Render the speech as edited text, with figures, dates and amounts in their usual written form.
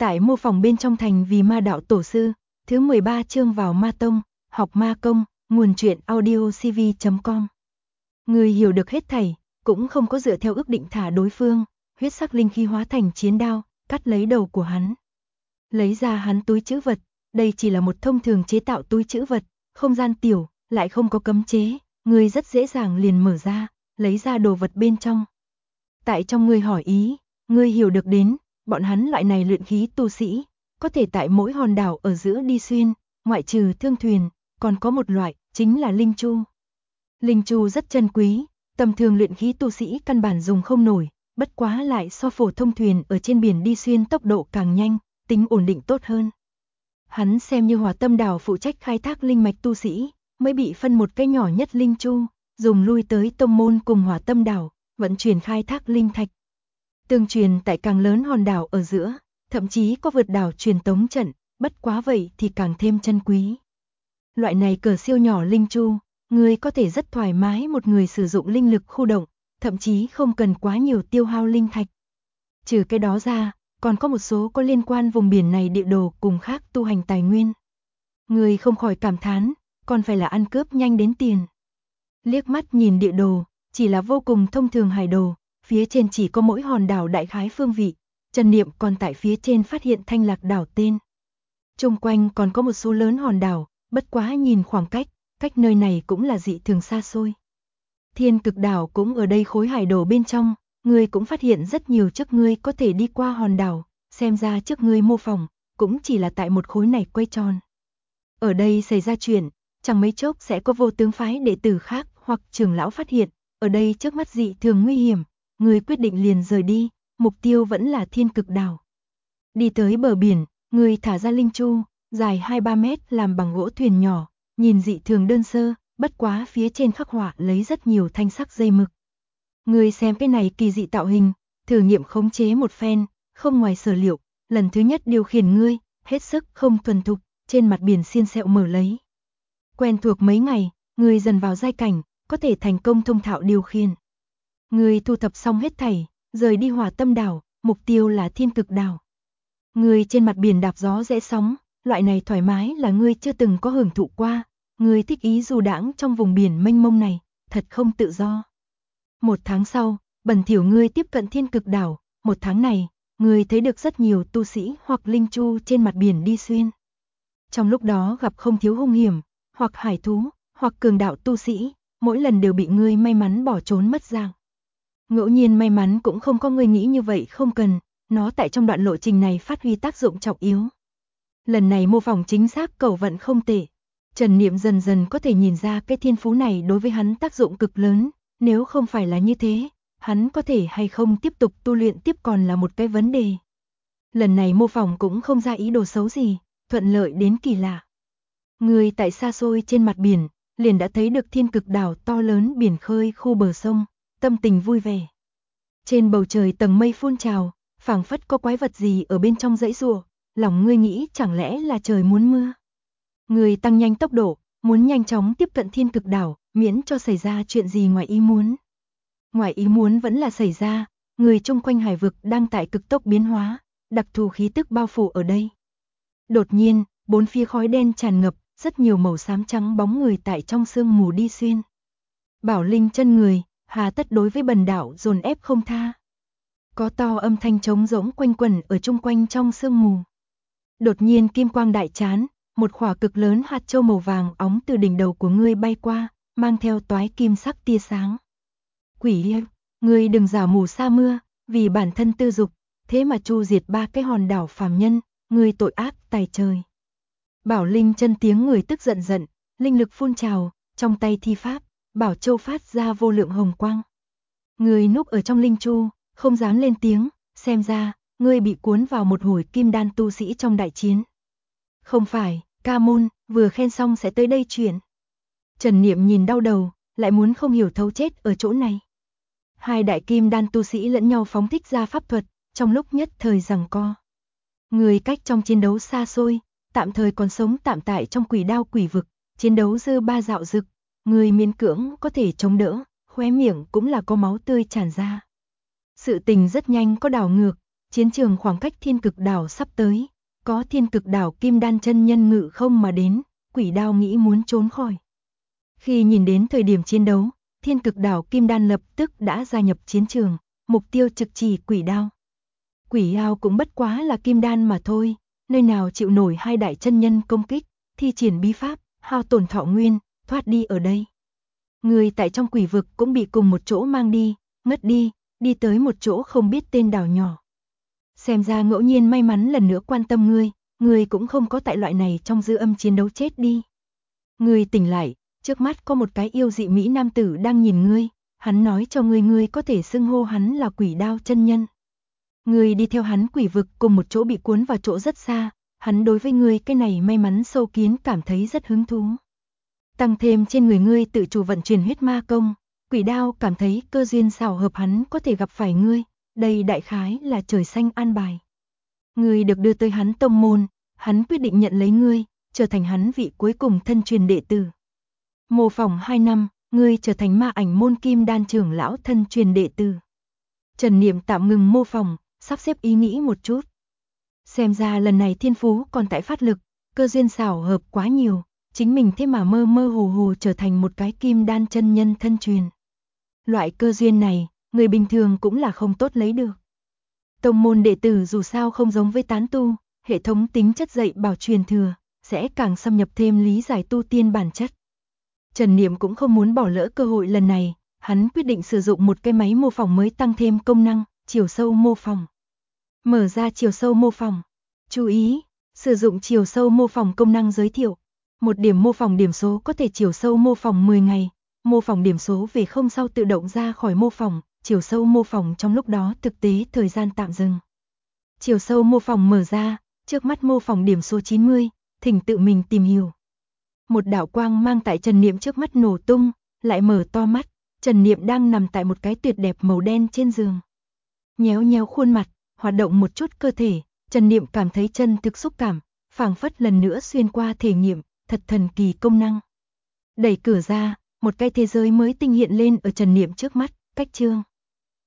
Tại mô phỏng bên trong thành vì ma đạo tổ sư, thứ 13 chương vào ma tông, học ma công, nguồn truyện audiocv.com. Người hiểu được hết thảy, cũng không có dựa theo ước định thả đối phương, huyết sắc linh khí hóa thành chiến đao, cắt lấy đầu của hắn. Lấy ra hắn túi trữ vật, đây chỉ là một thông thường chế tạo túi trữ vật, không gian tiểu, lại không có cấm chế, người rất dễ dàng liền mở ra, lấy ra đồ vật bên trong. Tại trong người hỏi ý, người hiểu được đến, bọn hắn loại này luyện khí tu sĩ, có thể tại mỗi hòn đảo ở giữa đi xuyên, ngoại trừ thương thuyền, còn có một loại, chính là linh chu. Linh chu rất chân quý, tầm thường luyện khí tu sĩ căn bản dùng không nổi, bất quá lại so phổ thông thuyền ở trên biển đi xuyên tốc độ càng nhanh, tính ổn định tốt hơn. Hắn xem như Hỏa Tâm đảo phụ trách khai thác linh mạch tu sĩ, mới bị phân một cái nhỏ nhất linh chu, dùng lui tới tông môn cùng Hỏa Tâm đảo, vận chuyển khai thác linh thạch. Tương truyền tại càng lớn hòn đảo ở giữa, thậm chí có vượt đảo truyền tống trận, bất quá vậy thì càng thêm chân quý. Loại này cỡ siêu nhỏ linh chu, người có thể rất thoải mái một người sử dụng linh lực khu động, thậm chí không cần quá nhiều tiêu hao linh thạch. Trừ cái đó ra, còn có một số có liên quan vùng biển này địa đồ cùng khác tu hành tài nguyên. Người không khỏi cảm thán, còn phải là ăn cướp nhanh đến tiền. Liếc mắt nhìn địa đồ, chỉ là vô cùng thông thường hải đồ, phía trên chỉ có mỗi hòn đảo đại khái phương vị, Trần Niệm còn tại phía trên phát hiện Thanh Lạc đảo tên. Chung quanh còn có một số lớn hòn đảo, bất quá nhìn khoảng cách nơi này cũng là dị thường xa xôi. Thiên Cực đảo cũng ở đây khối hải đồ bên trong, ngươi cũng phát hiện rất nhiều trước ngươi có thể đi qua hòn đảo, xem ra trước ngươi mô phỏng, cũng chỉ là tại một khối này quay tròn. Ở đây xảy ra chuyện, chẳng mấy chốc sẽ có vô tướng phái đệ tử khác hoặc trưởng lão phát hiện, ở đây trước mắt dị thường nguy hiểm, ngươi quyết định liền rời đi, mục tiêu vẫn là Thiên Cực đảo. Đi tới bờ biển, ngươi thả ra linh chu, dài 2-3 mét làm bằng gỗ thuyền nhỏ, nhìn dị thường đơn sơ, bất quá phía trên khắc họa lấy rất nhiều thanh sắc dây mực. Ngươi xem cái này kỳ dị tạo hình, thử nghiệm khống chế một phen, không ngoài sở liệu, lần thứ nhất điều khiển ngươi, hết sức không thuần thục, trên mặt biển xiên xẹo mở lấy. Quen thuộc mấy ngày, ngươi dần vào giai cảnh, có thể thành công thông thạo điều khiển. Ngươi thu thập xong hết thảy, rời đi Hỏa Tâm đảo, mục tiêu là Thiên Cực đảo. Ngươi trên mặt biển đạp gió rẽ sóng, loại này thoải mái là ngươi chưa từng có hưởng thụ qua, ngươi thích ý du đãng trong vùng biển mênh mông này, thật không tự do. 1 tháng sau, bẩn thỉu ngươi tiếp cận Thiên Cực đảo, 1 tháng này, ngươi thấy được rất nhiều tu sĩ hoặc linh chu trên mặt biển đi xuyên. Trong lúc đó gặp không thiếu hung hiểm, hoặc hải thú, hoặc cường đạo tu sĩ, mỗi lần đều bị ngươi may mắn bỏ trốn mất dạng. Ngẫu nhiên may mắn cũng không có người nghĩ như vậy không cần, nó tại trong đoạn lộ trình này phát huy tác dụng trọng yếu. Lần này mô phỏng chính xác cầu vận không tệ. Trần Niệm dần dần có thể nhìn ra cái thiên phú này đối với hắn tác dụng cực lớn, nếu không phải là như thế, hắn có thể hay không tiếp tục tu luyện tiếp còn là một cái vấn đề. Lần này mô phỏng cũng không ra ý đồ xấu gì, thuận lợi đến kỳ lạ. Người tại xa xôi trên mặt biển, liền đã thấy được Thiên Cực đảo to lớn biển khơi khu bờ sông, tâm tình vui vẻ. Trên bầu trời tầng mây phun trào, phảng phất có quái vật gì ở bên trong dãy giụa, lòng ngươi nghĩ chẳng lẽ là trời muốn mưa. Ngươi tăng nhanh tốc độ, muốn nhanh chóng tiếp cận Thiên Cực đảo, miễn cho xảy ra chuyện gì ngoài ý muốn. Ngoài ý muốn vẫn là xảy ra, người chung quanh hải vực đang tại cực tốc biến hóa, đặc thù khí tức bao phủ ở đây. Đột nhiên, bốn phía khói đen tràn ngập, rất nhiều màu xám trắng bóng người tại trong sương mù đi xuyên. Bảo Linh chân người, hà tất đối với bần đạo dồn ép không tha. Có to âm thanh trống rỗng quanh quẩn ở chung quanh trong sương mù. Đột nhiên kim quang đại chán, một khỏa cực lớn hạt châu màu vàng óng từ đỉnh đầu của ngươi bay qua, mang theo toái kim sắc tia sáng. Quỷ yêu, ngươi đừng giả mù sa mưa, vì bản thân tư dục, thế mà chu diệt 3 cái hòn đảo phàm nhân, ngươi tội ác tày trời. Bảo Linh chân tiếng người tức giận giận, linh lực phun trào, trong tay thi pháp, bảo châu phát ra vô lượng hồng quang. Ngươi núp ở trong linh chu, không dám lên tiếng, xem ra, ngươi bị cuốn vào một hồi kim đan tu sĩ trong đại chiến. Không phải, ca môn, vừa khen xong sẽ tới đây chuyện. Trần Niệm nhìn đau đầu, lại muốn không hiểu thấu chết ở chỗ này. Hai đại kim đan tu sĩ lẫn nhau phóng thích ra pháp thuật, trong lúc nhất thời giằng co. Người cách trong chiến đấu xa xôi, tạm thời còn sống tạm tại trong quỷ đao quỷ vực, chiến đấu dư ba dạo dực, người miễn cưỡng có thể chống đỡ, khóe miệng cũng là có máu tươi tràn ra. Sự tình rất nhanh có đảo ngược, chiến trường khoảng cách Thiên Cực Đảo sắp tới, có Thiên Cực Đảo Kim Đan chân nhân ngự không mà đến, Quỷ Đao nghĩ muốn trốn khỏi. Khi nhìn đến thời điểm chiến đấu, Thiên Cực Đảo Kim Đan lập tức đã gia nhập chiến trường, mục tiêu trực chỉ Quỷ Đao. Quỷ Đao cũng bất quá là Kim Đan mà thôi, nơi nào chịu nổi hai đại chân nhân công kích, thi triển bí pháp, hao tổn thọ nguyên, thoát đi ở đây. Người tại trong quỷ vực cũng bị cùng một chỗ mang đi, ngất đi, đi tới một chỗ không biết tên đảo nhỏ. Xem ra ngẫu nhiên may mắn lần nữa quan tâm ngươi cũng không có tại loại này trong dư âm chiến đấu chết đi. Ngươi tỉnh lại, trước mắt có một cái yêu dị mỹ nam tử đang nhìn ngươi, hắn nói cho ngươi có thể xưng hô hắn là Quỷ Đao chân nhân. Ngươi đi theo hắn quỷ vực cùng một chỗ bị cuốn vào chỗ rất xa, hắn đối với ngươi cái này may mắn sâu kiến cảm thấy rất hứng thú. Tăng thêm trên người ngươi tự chủ vận chuyển huyết ma công, Quỷ Đao cảm thấy cơ duyên xảo hợp hắn có thể gặp phải ngươi, đây đại khái là trời xanh an bài. Ngươi được đưa tới hắn tông môn, hắn quyết định nhận lấy ngươi, trở thành hắn vị cuối cùng thân truyền đệ tử. Mô phỏng 2 năm, ngươi trở thành Ma Ảnh môn Kim Đan trưởng lão thân truyền đệ tử. Trần Niệm tạm ngừng mô phỏng, sắp xếp ý nghĩ một chút. Xem ra lần này thiên phú còn tại phát lực, cơ duyên xảo hợp quá nhiều, chính mình thế mà mơ mơ hồ hồ trở thành một cái Kim Đan chân nhân thân truyền. Loại cơ duyên này, người bình thường cũng là không tốt lấy được. Tông môn đệ tử dù sao không giống với tán tu, hệ thống tính chất dạy bảo truyền thừa, sẽ càng xâm nhập thêm lý giải tu tiên bản chất. Trần Niệm cũng không muốn bỏ lỡ cơ hội lần này, hắn quyết định sử dụng một cái máy mô phỏng mới tăng thêm công năng, chiều sâu mô phỏng. Mở ra chiều sâu mô phỏng. Chú ý, sử dụng chiều sâu mô phỏng công năng giới thiệu. Một điểm mô phỏng điểm số có thể chiều sâu mô phỏng 10 ngày, mô phỏng điểm số về không sau tự động ra khỏi mô phỏng, chiều sâu mô phỏng trong lúc đó thực tế thời gian tạm dừng. Chiều sâu mô phỏng mở ra, trước mắt mô phỏng điểm số 90, thỉnh tự mình tìm hiểu. Một đạo quang mang tại Trần Niệm trước mắt nổ tung, lại mở to mắt, Trần Niệm đang nằm tại một cái tuyệt đẹp màu đen trên giường. Nhéo nhéo khuôn mặt, hoạt động một chút cơ thể, Trần Niệm cảm thấy chân thực xúc cảm, phảng phất lần nữa xuyên qua thể nghiệm, thật thần kỳ công năng. Đẩy cửa ra, một cái thế giới mới tinh hiện lên ở Trần Niệm trước mắt, cách chương.